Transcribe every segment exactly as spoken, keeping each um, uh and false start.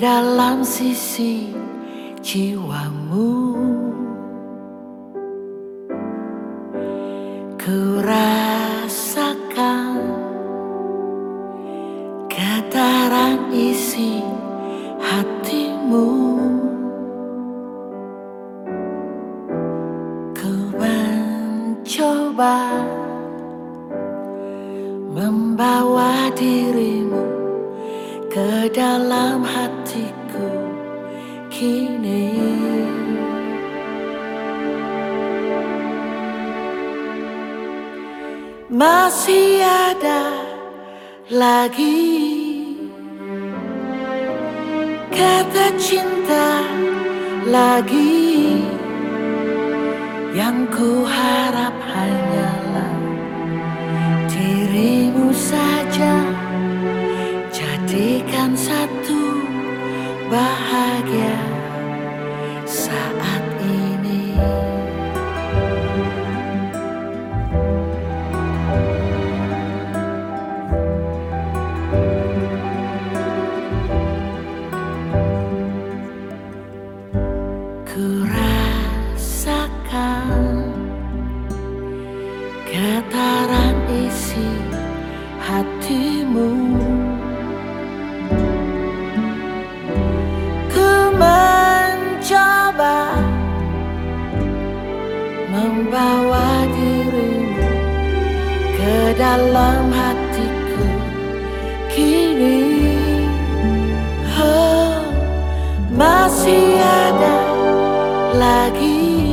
dalam sisi jiwamu. Ku rasakan getaran isi hatimu. Ku mencoba membawa dirimu ke dalam hatiku kini. Masih ada lagi kata cinta lagi, yang ku harap hanyalah dirimu saja. Jadikan satu bahagia saat ini. Ku rasakan getaran isi hatimu. Ku mencoba membawa dirimu ke dalam hatiku kini. Oh, masih ada lagi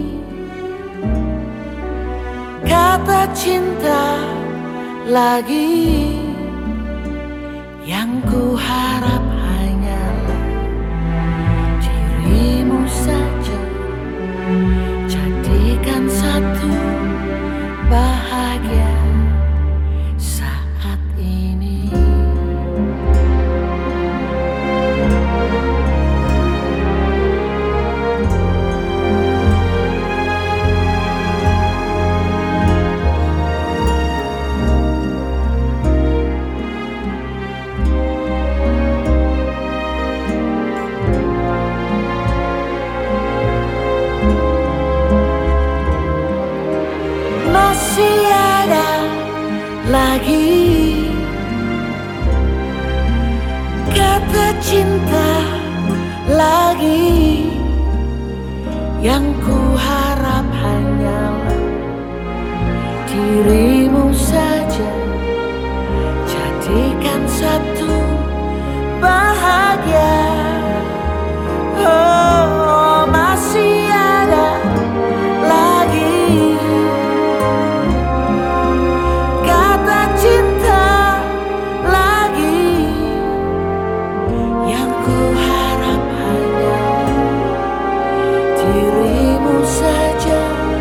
kata cinta lagi, yang ku harap hanyalah dirimu saja. Jadikan satu bahagia saat ini. Masih ada lagi kata cinta lagi, yang ku harap hanyalah dirimu saja. Jadikan satu bahagia. Oh, masih ada lagi kata cinta lagi, yang ku harap hanya dirimu saja.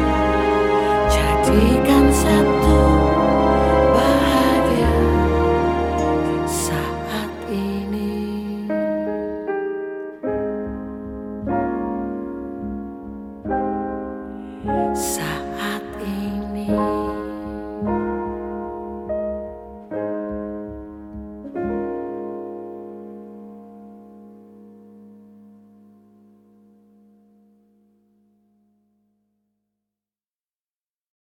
Jadikan satu bahagia saat ini. Saat